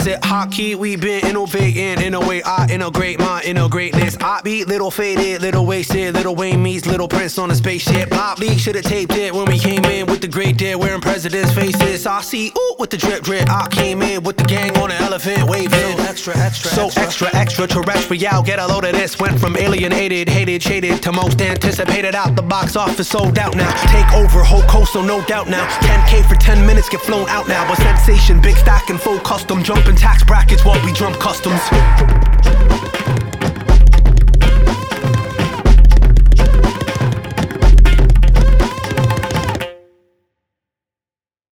said hotkey, we been innovating in a way I integrate my inner greatness. I be little faded, little wasted, little Wayne meets Little Prince on a spaceship. Pop League should've taped it when we came in with the great dead wearing president's faces. I see ooh with the drip drip. I came in with the gang on an elephant waving. So extra terrestrial. Get a load of this. Went from alienated, hated, shaded to most anticipated. Out the box office, sold out now. Take over whole coast, so no doubt now. 10K for 10 minutes, get flown out now. A sensation, big stack and full custom. Jumping tax brackets while we jump customs.